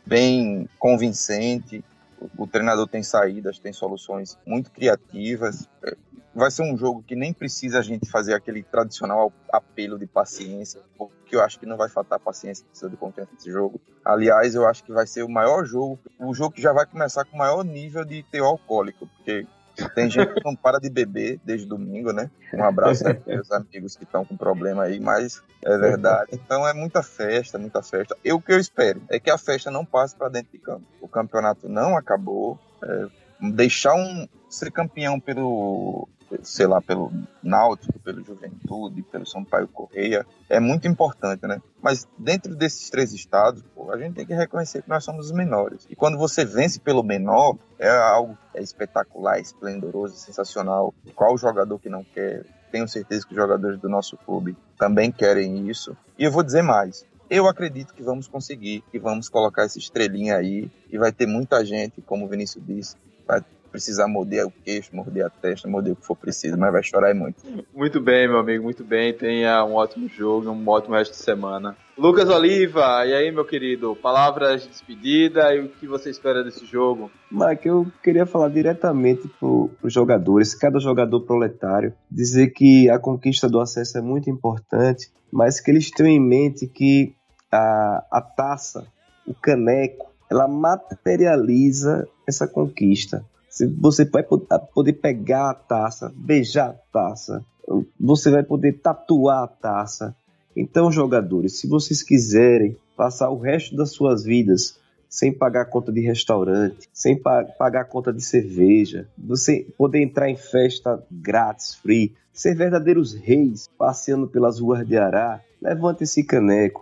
bem convincente. O treinador tem saídas, tem soluções muito criativas. Vai ser um jogo que nem precisa a gente fazer aquele tradicional apelo de paciência, porque eu acho que não vai faltar paciência, precisa de confiança nesse jogo. Aliás, eu acho que vai ser o maior jogo, o jogo que já vai começar com o maior nível de teor alcoólico, porque tem gente que não para de beber desde domingo, né? Um abraço aí para meus amigos que estão com problema aí, mas é verdade. Então é muita festa, muita festa. O que eu espero é que a festa não passe para dentro de campo. O campeonato não acabou. Deixar ser campeão pelo Náutico, pelo Juventude, pelo Sampaio Corrêa, é muito importante, né? Mas dentro desses 3 estados, a gente tem que reconhecer que nós somos os menores. E quando você vence pelo menor, é algo espetacular, esplendoroso, sensacional. Qual jogador que não quer? Tenho certeza que os jogadores do nosso clube também querem isso. E eu vou dizer mais. Eu acredito que vamos conseguir, que vamos colocar essa estrelinha aí, e vai ter muita gente, como o Vinícius disse, vai precisar morder o queixo, morder a testa, morder o que for preciso, mas vai chorar muito.
Muito bem, meu amigo, muito bem. Tenha um ótimo jogo, um ótimo resto de semana. Lucas Oliva, e aí, meu querido? Palavras de despedida e o que você espera desse jogo?
Mike, eu queria falar diretamente para os jogadores, cada jogador proletário, dizer que a conquista do acesso é muito importante, mas que eles tenham em mente que a taça, o caneco, ela materializa essa conquista. Você vai poder pegar a taça, beijar a taça, você vai poder tatuar a taça. Então, jogadores, se vocês quiserem passar o resto das suas vidas sem pagar conta de restaurante, sem pagar conta de cerveja, você poder entrar em festa grátis, free, ser verdadeiros reis passeando pelas ruas de Ará, levante esse caneco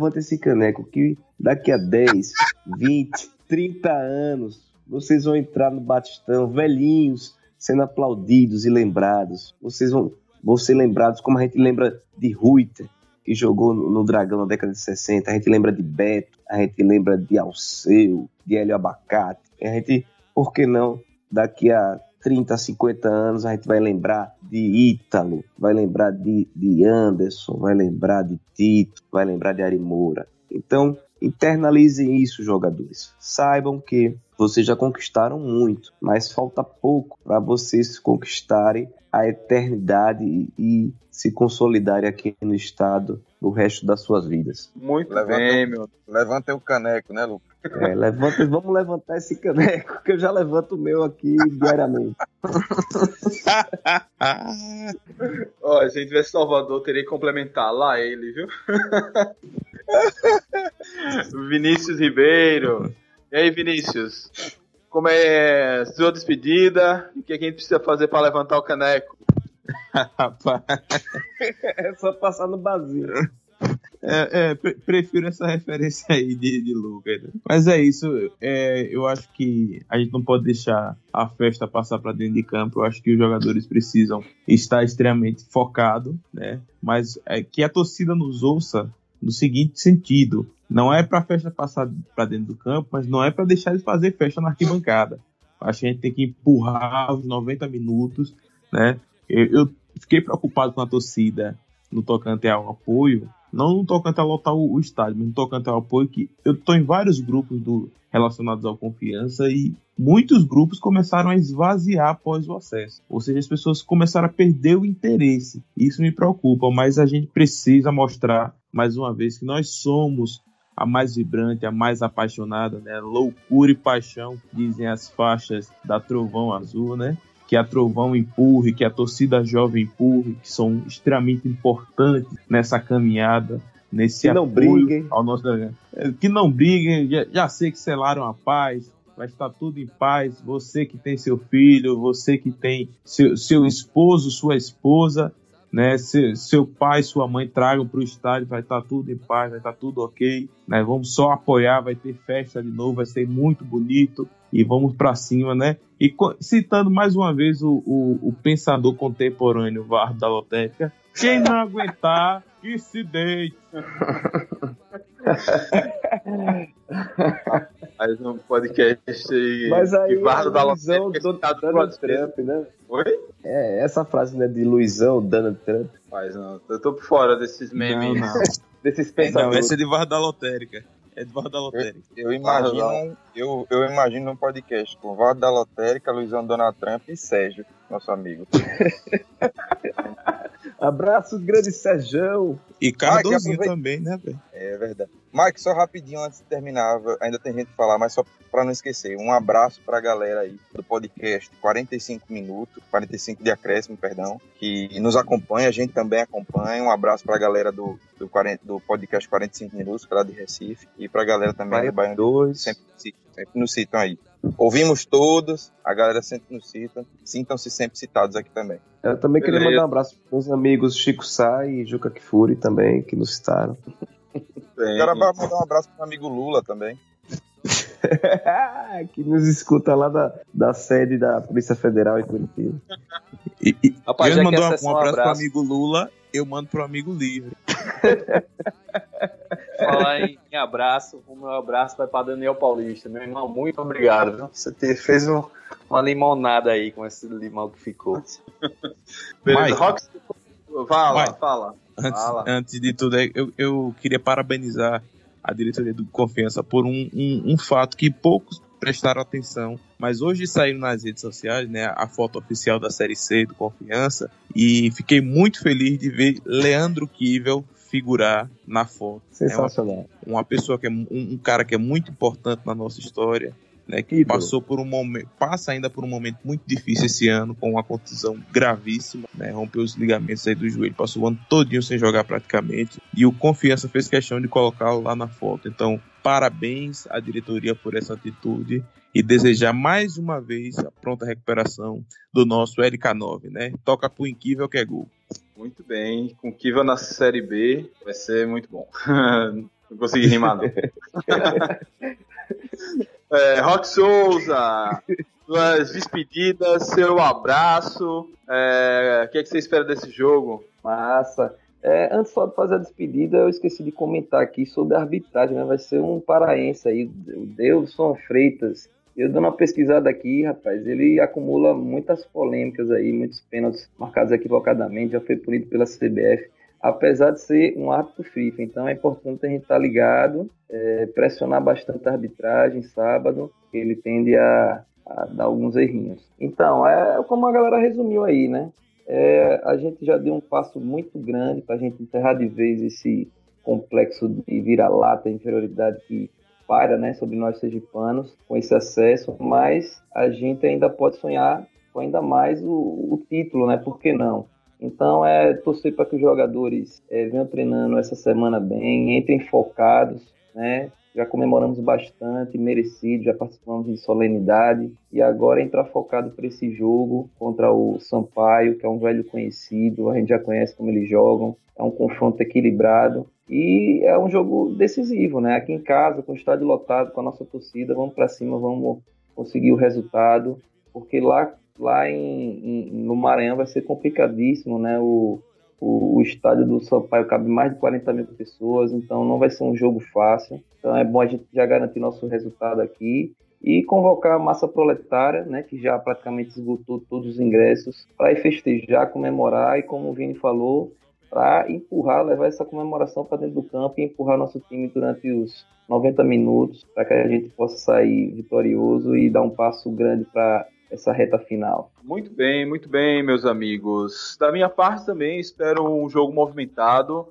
que daqui a 10, 20, 30 anos vocês vão entrar no Batistão, velhinhos, sendo aplaudidos e lembrados. Vocês vão ser lembrados como a gente lembra de Ruiter, que jogou no Dragão na década de 60. A gente lembra de Beto, a gente lembra de Alceu, de Hélio Abacate. A gente, por que não, daqui a 30, 50 anos, a gente vai lembrar de Ítalo, vai lembrar de Anderson, vai lembrar de Tito, vai lembrar de Ari Moura. Então, internalizem isso, jogadores. Saibam que vocês já conquistaram muito, mas falta pouco para vocês conquistarem a eternidade e se consolidarem aqui no estado no resto das suas vidas.
Muito bem, meu.
Levantem o caneco, né, Lucas?
Vamos levantar esse caneco, que eu já levanto o meu aqui diariamente.
Ó, se a gente tivesse Salvador, teria que complementar lá ele, viu? Vinícius Ribeiro. E aí, Vinícius? Como é sua despedida? E o que a gente precisa fazer para levantar o caneco?
Rapaz.
É só passar no barzinho.
Prefiro essa referência aí de Lucas. Mas é isso. Eu acho que a gente não pode deixar a festa passar para dentro de campo. Eu acho que os jogadores precisam estar extremamente focados, né? Mas que a torcida nos ouça no seguinte sentido: não é para a festa passar para dentro do campo, mas não é para deixar eles fazer festa na arquibancada. Acho que a gente tem que empurrar os 90 minutos, né? Eu fiquei preocupado com a torcida no tocante ao apoio, não no tocante a lotar o estádio, mas no tocante ao apoio, que eu estou em vários grupos relacionados ao Confiança e muitos grupos começaram a esvaziar após o acesso. Ou seja, as pessoas começaram a perder o interesse. Isso me preocupa, mas a gente precisa mostrar, mais uma vez, que nós somos a mais vibrante, a mais apaixonada, né? Loucura e paixão, dizem as faixas da Trovão Azul, né? Que a Trovão empurre, que a torcida jovem empurre, que são extremamente importantes nessa caminhada, nesse
apoio briguem.
Ao nosso... Que não briguem, já sei que selaram a paz, vai estar tudo em paz. Você que tem seu filho, você que tem seu esposo, sua esposa, né? Seu pai, sua mãe tragam para o estádio, vai estar tudo em paz, vai estar tudo ok, né? Vamos só apoiar, vai ter festa de novo, vai ser muito bonito e vamos para cima, né? E citando mais uma vez o pensador contemporâneo Vardo da Lotérica, quem não aguentar, que se deite.
Mais um podcast aí.
Mas aí,
Vardo da
Luizão,
Lotérica,
Donald Trump, né?
Oi?
Essa frase, né, de Luizão, Donald Trump.
Mas não, eu tô por fora desses memes.
Não.
Desses pensadores.
Não, essa é de Vardo da Lotérica. Eduardo da Lotérica.
Eu imagino um podcast com Valdo da Lotérica, Luizão Donald Trump e Sérgio, nosso amigo.
Abraço, grande Sérgio.
E Cardozinho também, né, velho?
É verdade. Mike, só rapidinho antes de terminar, ainda tem gente que falar, mas só pra não esquecer, um abraço pra galera aí do podcast 45 de acréscimo, perdão, que nos acompanha, a gente também acompanha. Um abraço pra galera do podcast 45 minutos, lá de Recife, e pra galera também do Baiano 2, sempre nos citam aí. Ouvimos todos, a galera sempre nos cita, sintam-se sempre citados aqui também.
Eu também queria mandar um abraço para os amigos Chico Sá e Juca Kifuri também, que nos citaram.
Quero mandar um abraço pro amigo Lula também.
Que nos escuta lá da sede da Polícia Federal em Curitiba.
Rapaz, eu mandou um abraço pro amigo Lula, eu mando pro amigo Livre.
Falar em abraço, o meu abraço vai para Daniel Paulista. Meu irmão, muito obrigado. Viu? Você fez uma limonada aí com esse limão que ficou.
Beleza, Rox, fala.
Antes de tudo, eu queria parabenizar a diretoria do Confiança por um fato que poucos prestaram atenção, mas hoje saiu nas redes sociais, né, a foto oficial da Série C do Confiança, e fiquei muito feliz de ver Leandro Kivel figurar na foto.
Sensacional.
Uma pessoa que é um cara que é muito importante na nossa história, né, que passa ainda por um momento muito difícil esse ano, com uma contusão gravíssima, né, rompeu os ligamentos aí do joelho, passou o ano todinho sem jogar praticamente, e o Confiança fez questão de colocá-lo lá na foto. Então, parabéns à diretoria por essa atitude e desejar mais uma vez a pronta recuperação do nosso LK9, né? Toca pro Inquivel que é gol.
Muito bem, com Kivel na Série B vai ser muito bom. Não consegui rimar, não. Rock Souza, suas despedidas, seu abraço. O que você espera desse jogo?
Massa. Antes só de fazer a despedida, eu esqueci de comentar aqui sobre a arbitragem, né? Vai ser um paraense aí, o Deilson Freitas. Eu dando uma pesquisada aqui, rapaz, ele acumula muitas polêmicas aí, muitos pênaltis marcados equivocadamente, já foi punido pela CBF, apesar de ser um árbitro FIFA. Então é importante a gente estar ligado, pressionar bastante a arbitragem sábado, que ele tende a dar alguns errinhos. Então, como a galera resumiu aí, né? A gente já deu um passo muito grande para a gente enterrar de vez esse complexo de vira-lata, inferioridade que paira, né, sobre nós sergipanos com esse acesso, mas a gente ainda pode sonhar com ainda mais o título, né? Por que não? Então, torcer para que os jogadores venham treinando essa semana bem, entrem focados, né? Já comemoramos bastante, merecido, já participamos de solenidade, e agora entrar focado para esse jogo contra o Sampaio, que é um velho conhecido, a gente já conhece como eles jogam, é um confronto equilibrado, e é um jogo decisivo, né? Aqui em casa, com o estádio lotado, com a nossa torcida, vamos para cima, vamos conseguir o resultado, porque lá no Maranhão vai ser complicadíssimo, né? O estádio do Sampaio cabe mais de 40 mil pessoas, então não vai ser um jogo fácil. Então é bom a gente já garantir nosso resultado aqui e convocar a massa proletária, né, que já praticamente esgotou todos os ingressos, para ir festejar, comemorar e, como o Vini falou, para levar essa comemoração para dentro do campo e empurrar nosso time durante os 90 minutos, para que a gente possa sair vitorioso e dar um passo grande para essa reta final.
Muito bem, meus amigos. Da minha parte também, espero um jogo movimentado,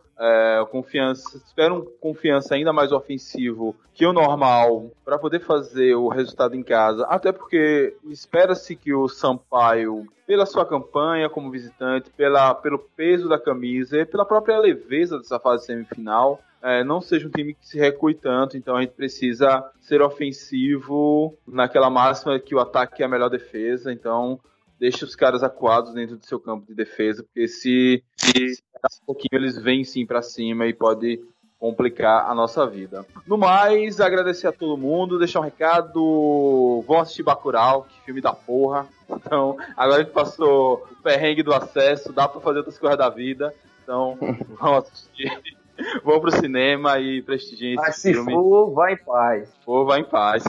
espero um Confiança ainda mais ofensivo que o normal, para poder fazer o resultado em casa, até porque espera-se que o Sampaio, pela sua campanha como visitante, pelo peso da camisa e pela própria leveza dessa fase semifinal, não seja um time que se recue tanto. Então a gente precisa ser ofensivo naquela máxima que o ataque é a melhor defesa. Então deixe os caras acuados dentro do seu campo de defesa, porque se um pouquinho eles vêm sim pra cima e pode complicar a nossa vida. No mais, agradecer a todo mundo, deixar um recado: vão assistir Bacurau, que filme da porra. Então, agora que passou o perrengue do acesso, dá pra fazer outras coisas da vida. Então, vão assistir. Vão pro cinema e prestigiem esse filme.
Mas se for, vai em paz.
Vai em paz.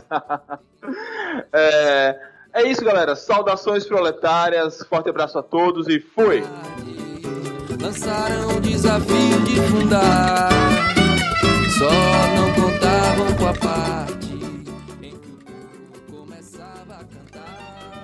É isso, galera. Saudações proletárias. Forte abraço a todos e fui!
Lançaram o desafio de fundar, só não contavam banco à parte.